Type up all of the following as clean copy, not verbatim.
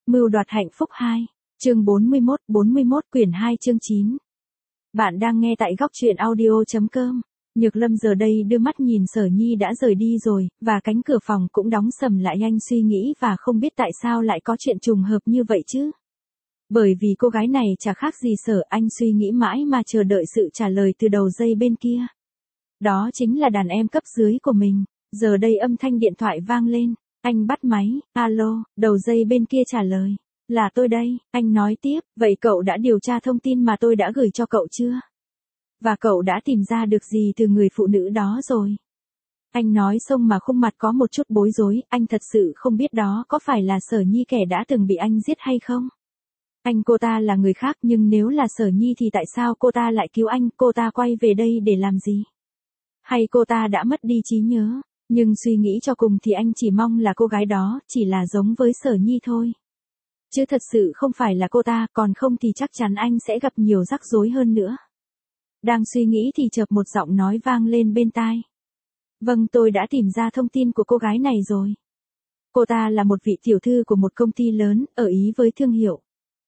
Mưu đoạt hạnh phúc 2. Chương 41 quyển 2 chương 9. Bạn đang nghe tại góc truyện audio.com. Nhược Lâm giờ đây đưa mắt nhìn Sở Nhi đã rời đi rồi, và cánh cửa phòng cũng đóng sầm lại. Anh suy nghĩ và không biết tại sao lại có chuyện trùng hợp như vậy chứ. Bởi vì cô gái này chả khác gì Sở, anh suy nghĩ mãi mà chờ đợi sự trả lời từ đầu dây bên kia. Đó chính là đàn em cấp dưới của mình. Giờ đây âm thanh điện thoại vang lên. Anh bắt máy, alo, đầu dây bên kia trả lời. Là tôi đây, anh nói tiếp, vậy cậu đã điều tra thông tin mà tôi đã gửi cho cậu chưa? Và cậu đã tìm ra được gì từ người phụ nữ đó rồi? Anh nói xong mà khuôn mặt có một chút bối rối, anh thật sự không biết đó có phải là Sở Nhi kẻ đã từng bị anh giết hay không? Cô ta là người khác, nhưng nếu là Sở Nhi thì tại sao cô ta lại cứu anh, cô ta quay về đây để làm gì? Hay cô ta đã mất đi trí nhớ? Nhưng suy nghĩ cho cùng thì anh chỉ mong là cô gái đó chỉ là giống với Sở Nhi thôi. Chứ thật sự không phải là cô ta, còn không thì chắc chắn anh sẽ gặp nhiều rắc rối hơn nữa. Đang suy nghĩ thì chợt một giọng nói vang lên bên tai. Vâng, tôi đã tìm ra thông tin của cô gái này rồi. Cô ta là một vị tiểu thư của một công ty lớn, ở Ý với thương hiệu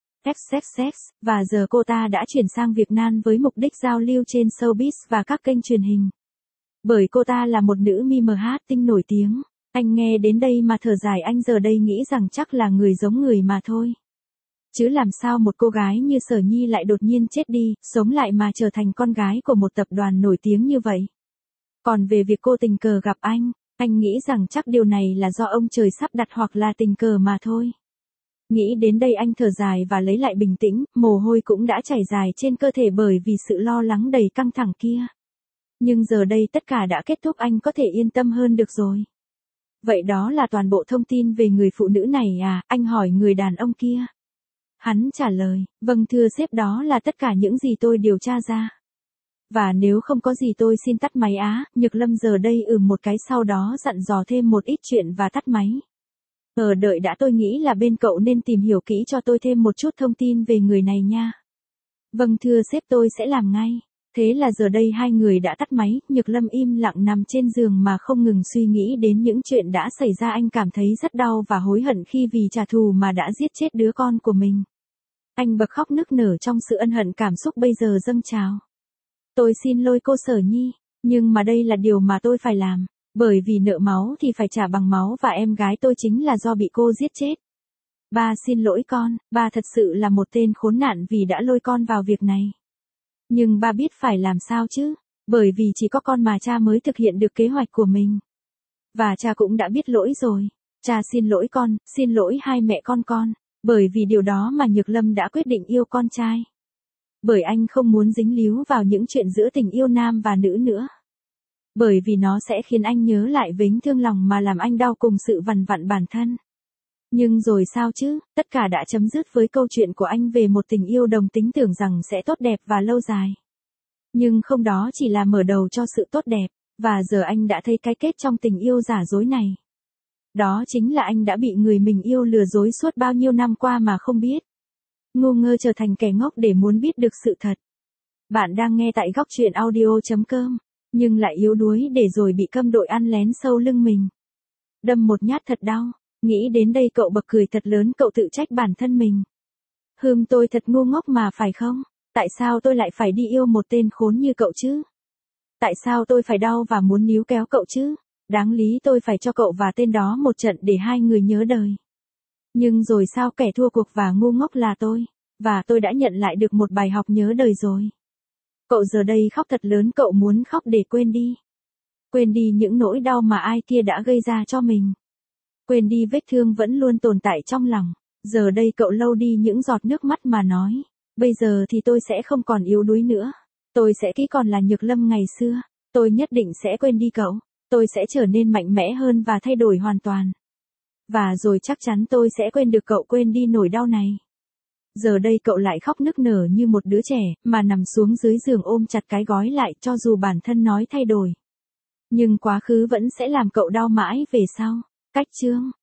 XXX, và giờ cô ta đã chuyển sang Việt Nam với mục đích giao lưu trên showbiz và các kênh truyền hình. Bởi cô ta là một nữ meme tinh nổi tiếng. Anh nghe đến đây mà thở dài, anh giờ đây nghĩ rằng chắc là người giống người mà thôi. Chứ làm sao một cô gái như Sở Nhi lại đột nhiên chết đi, sống lại mà trở thành con gái của một tập đoàn nổi tiếng như vậy. Còn về việc cô tình cờ gặp anh nghĩ rằng chắc điều này là do ông trời sắp đặt hoặc là tình cờ mà thôi. Nghĩ đến đây anh thở dài và lấy lại bình tĩnh, mồ hôi cũng đã chảy dài trên cơ thể bởi vì sự lo lắng đầy căng thẳng kia. Nhưng giờ đây tất cả đã kết thúc, anh có thể yên tâm hơn được rồi. Vậy đó là toàn bộ thông tin về người phụ nữ này à? Anh hỏi người đàn ông kia. Hắn trả lời, vâng thưa sếp, đó là tất cả những gì tôi điều tra ra. Và nếu không có gì tôi xin tắt máy á. Nhược Lâm giờ đây một cái, sau đó dặn dò thêm một ít chuyện và tắt máy. Đợi đã, tôi nghĩ là bên cậu nên tìm hiểu kỹ cho tôi thêm một chút thông tin về người này nha. Vâng thưa sếp, tôi sẽ làm ngay. Thế là giờ đây hai người đã tắt máy, Nhược Lâm im lặng nằm trên giường mà không ngừng suy nghĩ đến những chuyện đã xảy ra. Anh cảm thấy rất đau và hối hận khi vì trả thù mà đã giết chết đứa con của mình. Anh bật khóc nức nở trong sự ân hận, cảm xúc bây giờ dâng trào. Tôi xin lỗi cô Sở Nhi, nhưng mà đây là điều mà tôi phải làm, bởi vì nợ máu thì phải trả bằng máu và em gái tôi chính là do bị cô giết chết. Ba xin lỗi con, ba thật sự là một tên khốn nạn vì đã lôi con vào việc này. Nhưng ba biết phải làm sao chứ, bởi vì chỉ có con mà cha mới thực hiện được kế hoạch của mình. Và cha cũng đã biết lỗi rồi. Cha xin lỗi con, xin lỗi hai mẹ con, bởi vì điều đó mà Nhược Lâm đã quyết định yêu con trai. Bởi anh không muốn dính líu vào những chuyện giữa tình yêu nam và nữ nữa. Bởi vì nó sẽ khiến anh nhớ lại vết thương lòng mà làm anh đau cùng sự vằn vặn bản thân. Nhưng rồi sao chứ, tất cả đã chấm dứt với câu chuyện của anh về một tình yêu đồng tính tưởng rằng sẽ tốt đẹp và lâu dài. Nhưng không, đó chỉ là mở đầu cho sự tốt đẹp, và giờ anh đã thấy cái kết trong tình yêu giả dối này. Đó chính là anh đã bị người mình yêu lừa dối suốt bao nhiêu năm qua mà không biết. Ngu ngơ trở thành kẻ ngốc để muốn biết được sự thật. Bạn đang nghe tại góc truyện audio.com, nhưng lại yếu đuối để rồi bị câm đội ăn lén sau lưng mình. Đâm một nhát thật đau. Nghĩ đến đây cậu bật cười thật lớn, cậu tự trách bản thân mình. Tôi thật ngu ngốc mà phải không? Tại sao tôi lại phải đi yêu một tên khốn như cậu chứ? Tại sao tôi phải đau và muốn níu kéo cậu chứ? Đáng lý tôi phải cho cậu và tên đó một trận để hai người nhớ đời. Nhưng rồi sao, kẻ thua cuộc và ngu ngốc là tôi. Và tôi đã nhận lại được một bài học nhớ đời rồi. Cậu giờ đây khóc thật lớn, cậu muốn khóc để quên đi. Quên đi những nỗi đau mà ai kia đã gây ra cho mình. Quên đi vết thương vẫn luôn tồn tại trong lòng. Giờ đây cậu lau đi những giọt nước mắt mà nói. Bây giờ thì tôi sẽ không còn yếu đuối nữa. Tôi sẽ chỉ còn là Nhược Lâm ngày xưa. Tôi nhất định sẽ quên đi cậu. Tôi sẽ trở nên mạnh mẽ hơn và thay đổi hoàn toàn. Và rồi chắc chắn tôi sẽ quên được cậu, quên đi nỗi đau này. Giờ đây cậu lại khóc nức nở như một đứa trẻ, mà nằm xuống dưới giường ôm chặt cái gói lại, cho dù bản thân nói thay đổi. Nhưng quá khứ vẫn sẽ làm cậu đau mãi về sau. Cách chương